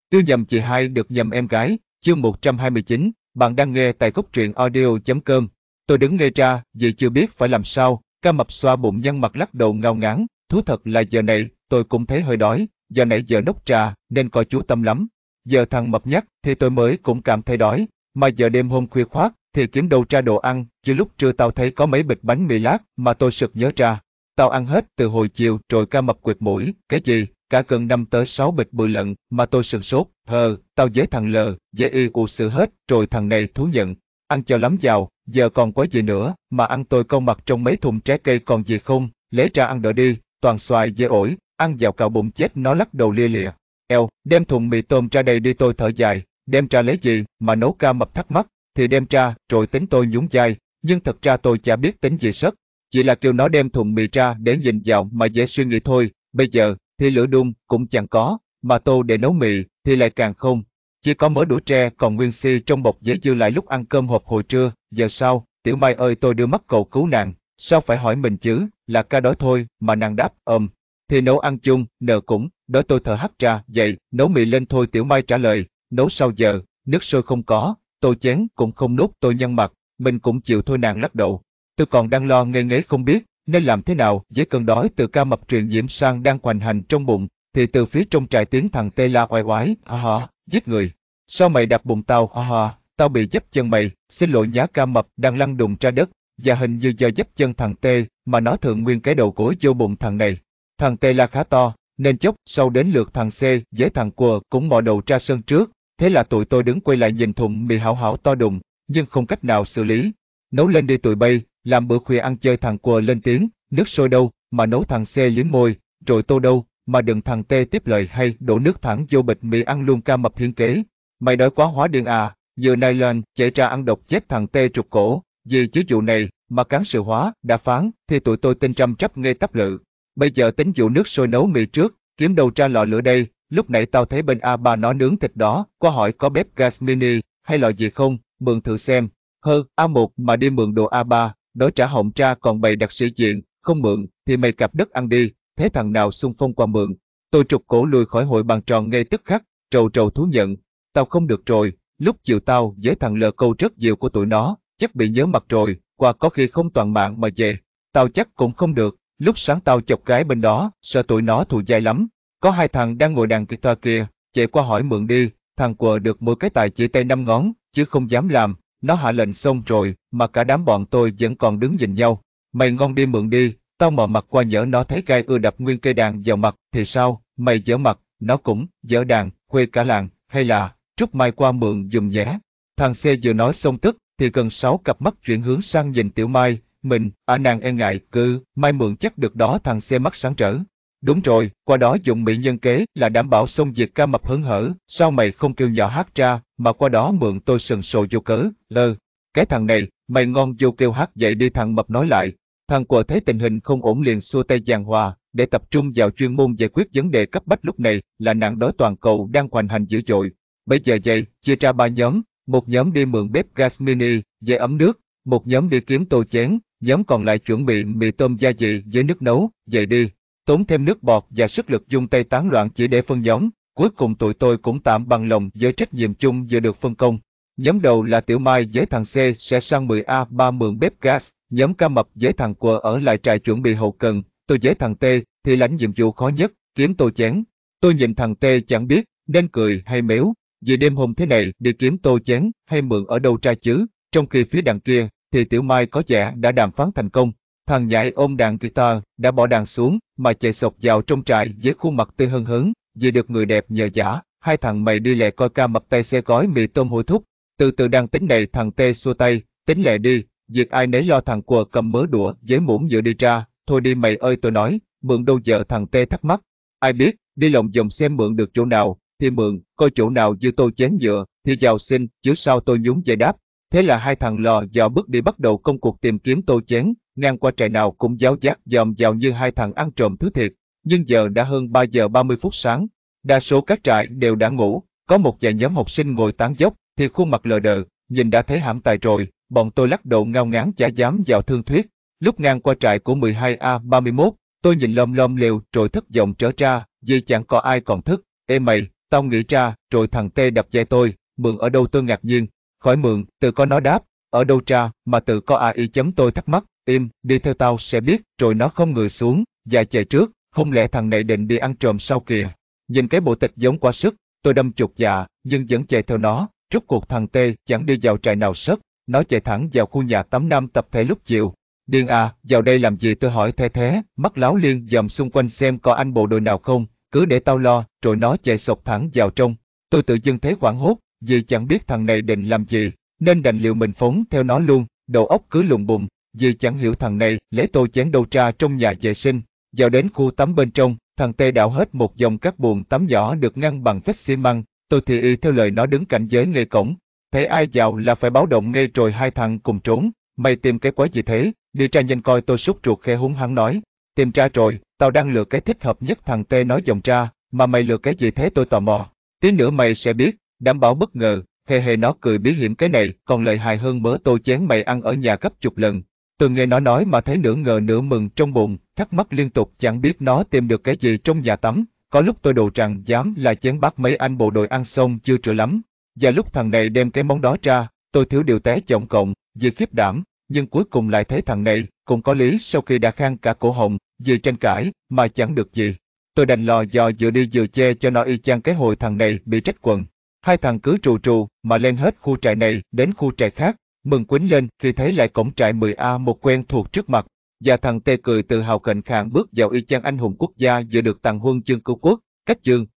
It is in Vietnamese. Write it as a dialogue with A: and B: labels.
A: Yêu nhầm chị hai được nhầm em gái, chương 129, bạn đang nghe tại Cốc truyện audio.com. Tôi đứng ngây ra, vì chưa biết phải làm sao, Ca Mập xoa bụng nhăn mặt lắc đầu ngao ngán, thú thật là giờ này, tôi cũng thấy hơi đói, giờ nãy giờ nốc trà, nên coi chú tâm lắm. Giờ thằng Mập nhắc thì tôi mới cũng cảm thấy đói, mà giờ đêm hôm khuya khoát thì kiếm đâu ra đồ ăn, chứ lúc trưa tao thấy có mấy bịch bánh mì lát mà tôi sực nhớ ra. Tao ăn hết từ hồi chiều rồi. Ca Mập quệt mũi, cái gì? Cả gần 5 tới 6 bịch bự lận mà tôi sửng sốt, tao với thằng L, với y u sự hết, rồi thằng này thú nhận, ăn cho lắm giàu, giờ còn có gì nữa, mà ăn tôi câu mặt trong mấy thùng trái cây còn gì không, lấy ra ăn đỡ đi, toàn xoài dễ ổi, ăn vào cào bụng chết. Nó lắc đầu lia lịa, đem thùng mì tôm ra đây đi. Tôi thở dài, đem ra lấy gì mà nấu? Ca Mập thắc mắc, thì đem ra, rồi tính. Tôi nhún vai, nhưng thật ra tôi chả biết tính gì sất, chỉ là kêu nó đem thùng mì ra để nhìn vào mà dễ suy nghĩ thôi. Bây giờ thì lửa đun cũng chẳng có, mà tô để nấu mì thì lại càng không. Chỉ có mớ đũa tre còn nguyên si trong bọc giấy dư lại lúc ăn cơm hộp hồi trưa. Giờ sao, Tiểu Mai ơi? Tôi đưa mắt cầu cứu nàng. Sao phải hỏi mình chứ, là ca đói thôi. Mà nàng đáp, thì nấu ăn chung, nợ cũng, đói. Tôi thở hắt ra, vậy, nấu mì lên thôi. Tiểu Mai trả lời, nấu sao giờ, nước sôi không có, tô chén cũng không nút. Tôi nhăn mặt, mình cũng chịu thôi. Nàng lắc đầu. Tôi còn đang lo ngây ngấy không biết nên làm thế nào với cơn đói từ Ca Mập truyền nhiễm sang đang hoành hành trong bụng, thì từ phía trong trại tiếng thằng Tê la oai oái, giết người. Sao mày đạp bụng tao? Tao bị dấp chân mày, xin lỗi nhá. Ca Mập đang lăn đùng ra đất, và hình như do dấp chân thằng Tê mà nó thượng nguyên cái đầu gối vô bụng thằng này. Thằng Tê la khá to, nên chốc sau đến lượt thằng C với thằng Quờ cũng mò đầu ra sân trước. Thế là tụi tôi đứng quay lại nhìn thùng mì hảo hảo to đùng, nhưng không cách nào xử lý. Nấu lên đi tụi bay, làm bữa khuya ăn chơi. Thằng Quờ lên tiếng, nước sôi đâu mà nấu? Thằng C liếm môi, rồi tô đâu mà đừng. Thằng T tiếp lời, hay đổ nước thẳng vô bịch mì ăn luôn. Ca Mập hiên kế, mày đói quá hóa điên à? Vừa nay lên chạy ra ăn độc chết. Thằng T trục cổ, vì chứ vụ này mà cán sự hóa đã phán thì tụi tôi tin trăm trắp nghe tắp lự. Bây giờ tính vụ nước sôi nấu mì trước, kiếm đâu ra lò lửa đây? Lúc nãy tao thấy bên A3 nó nướng thịt đó, qua hỏi có bếp gas mini hay lò gì không, mượn thử xem. A1 mà đi mượn đồ A3, đói trả họng ra còn bày đặt sĩ diện, không mượn thì mày cặp đất ăn đi. Thế thằng nào xung phong qua mượn? Tôi trục cổ lùi khỏi hội bàn tròn ngay tức khắc, trầu trầu thú nhận, tao không được rồi. Lúc chiều tao với thằng L câu rất nhiều của tụi nó, chắc bị nhớ mặt rồi, qua có khi không toàn mạng mà về. Tao chắc cũng không được. Lúc sáng tao chọc gái bên đó, sợ tụi nó thù dai lắm. Có hai thằng đang ngồi đàn guitar kia, chạy qua hỏi mượn đi. Thằng Quờ được mỗi cái tài chỉ tay 5 ngón, chứ không dám làm. Nó hạ lệnh xong rồi, mà cả đám bọn tôi vẫn còn đứng nhìn nhau. Mày ngon đi mượn đi. Tao mò mặt qua nhỡ nó thấy gai ưa đập nguyên cây đàn vào mặt thì sao? Mày dở mặt, nó cũng dở đàn, khuê cả làng, hay là Trúc Mai qua mượn giùm nhé. Thằng C vừa nói xong tức thì gần 6 cặp mắt chuyển hướng sang nhìn Tiểu Mai. Mình, nàng e ngại, Mai mượn chắc được đó. Thằng C mắt sáng trở. Đúng rồi, qua đó dùng mỹ nhân kế là đảm bảo xong việc. Ca Mập hớn hở, sao mày không kêu nhỏ hát ra, mà qua đó mượn? Tôi sần sồ vô cớ, cái thằng này, mày ngon vô kêu hát vậy đi. Thằng Mập nói lại. Thằng Quờ thấy tình hình không ổn liền xua tay giằng hòa, để tập trung vào chuyên môn giải quyết vấn đề cấp bách lúc này là nạn đói toàn cầu đang hoành hành dữ dội. Bây giờ vậy, chia ra 3 nhóm, một nhóm đi mượn bếp gas mini, về ấm nước, một nhóm đi kiếm tô chén, nhóm còn lại chuẩn bị mì tôm gia vị với nước nấu, vậy đi. Tốn thêm nước bọt và sức lực dung tay tán loạn chỉ để phân nhóm. Cuối cùng tụi tôi cũng tạm bằng lòng với trách nhiệm chung vừa được phân công. Nhóm đầu là Tiểu Mai với thằng C sẽ sang 10A3 mượn bếp gas, nhóm Ca Mập với thằng Quờ ở lại trại chuẩn bị hậu cần, tôi với thằng T thì lãnh nhiệm vụ khó nhất, kiếm tô chén. Tôi nhìn thằng T chẳng biết nên cười hay mếu, vì đêm hôm thế này đi kiếm tô chén hay mượn ở đâu ra chứ. Trong khi phía đằng kia thì Tiểu Mai có vẻ đã đàm phán thành công. Thằng nhãi ôm đàn guitar đã bỏ đàn xuống mà chạy sộc vào trong trại với khuôn mặt tươi hân hớn vì được người đẹp nhờ vả. Hai thằng mày đi lẹ coi. Ca Mập tay xe gói mì tôm hôi thúc. Từ từ đang tính này, thằng T xua tay, tính lẹ đi, việc ai nấy lo. Thằng Quờ cầm mớ đũa với muỗng vừa đi ra, thôi đi mày ơi. Tôi nói, mượn đâu giờ? Thằng T thắc mắc, ai biết, đi lòng vòng xem mượn được chỗ nào thì mượn, coi chỗ nào dư tô chén nhựa thì vào xin chứ sao. Tôi nhún vai đáp. Thế là hai thằng lò dò bước đi bắt đầu công cuộc tìm kiếm tô chén, ngang qua trại nào cũng giáo giác dòm vào như hai thằng ăn trộm thứ thiệt. Nhưng giờ đã hơn 3 giờ 30 phút sáng, đa số các trại đều đã ngủ, có một vài nhóm học sinh ngồi tán dốc thì khuôn mặt lờ đờ, nhìn đã thấy hãm tài rồi. Bọn tôi lắc đầu ngao ngán chả dám vào thương thuyết. Lúc ngang qua trại của 12A31, tôi nhìn lom lom lều rồi thất vọng trở ra vì chẳng có ai còn thức. Ê mày, Tao nghĩ ra, rồi thằng T đập dây tôi, mượn ở đâu tôi ngạc nhiên, khỏi mượn, tự có nó đáp, ở đâu ra, mà tự có AI chấm tôi thắc mắc, im, đi theo tao sẽ biết, rồi nó không người xuống, và chạy trước, không lẽ thằng này định đi ăn trộm sau kìa. Nhìn cái bộ tịch giống quá sức, tôi đâm chột dạ, nhưng vẫn chạy theo nó, rốt cuộc thằng T chẳng đi vào trại nào sất, nó chạy thẳng vào khu nhà tắm nam tập thể lúc chiều. Điên à, vào đây làm gì tôi hỏi thế, mắt láo liên dòm xung quanh xem có anh bộ đội nào không, cứ để tao lo, rồi nó chạy sộc thẳng vào trong. Tôi tự dưng thấy hoảng hốt, vì chẳng biết thằng này định làm gì, nên đành liệu mình phóng theo nó luôn, đầu óc cứ lùng bùng, vì chẳng hiểu thằng này lấy tô chén đâu ra trong nhà vệ sinh. Vào đến khu tắm bên trong, thằng Tê đảo hết một dòng các bồn tắm nhỏ được ngăn bằng vách xi măng, tôi thì y theo lời nó đứng cạnh giới ngay cổng. Thấy ai vào là phải báo động ngay rồi hai thằng cùng trốn. Mày tìm cái quái gì thế? Đi ra nhanh coi, tôi sốt ruột khe húng hắn nói. Tìm ra rồi, tao đang lựa cái thích hợp nhất, thằng Tê nói giọng ra, mà mày lựa cái gì thế, tôi tò mò. Tí nữa mày sẽ biết, đảm bảo bất ngờ, hề nó cười bí hiểm, cái này còn lợi hại hơn mớ tô chén mày ăn ở nhà gấp chục lần. Tôi nghe nó nói mà thấy nửa ngờ nửa mừng trong bụng, thắc mắc liên tục chẳng biết nó tìm được cái gì trong nhà tắm. Có lúc tôi đồ rằng dám là chén bát mấy anh bộ đội ăn xong chưa rửa lắm. Và lúc thằng này đem cái món đó ra, tôi thiếu điều té chổng cộng, vì khiếp đảm, nhưng cuối cùng lại thấy thằng này cũng có lý sau khi đã khang cả cổ họng, vì tranh cãi mà chẳng được gì. Tôi đành lò dò vừa đi vừa che cho nó y chang cái hồi thằng này bị trách quần. Hai thằng cứ trù trù mà lên hết khu trại này đến khu trại khác, mừng quýnh lên khi thấy lại cổng trại 10A một quen thuộc trước mặt. Và thằng Tê cười tự hào khệnh khạng bước vào y chang anh hùng quốc gia vừa được tặng huân chương cứu quốc. Cách chương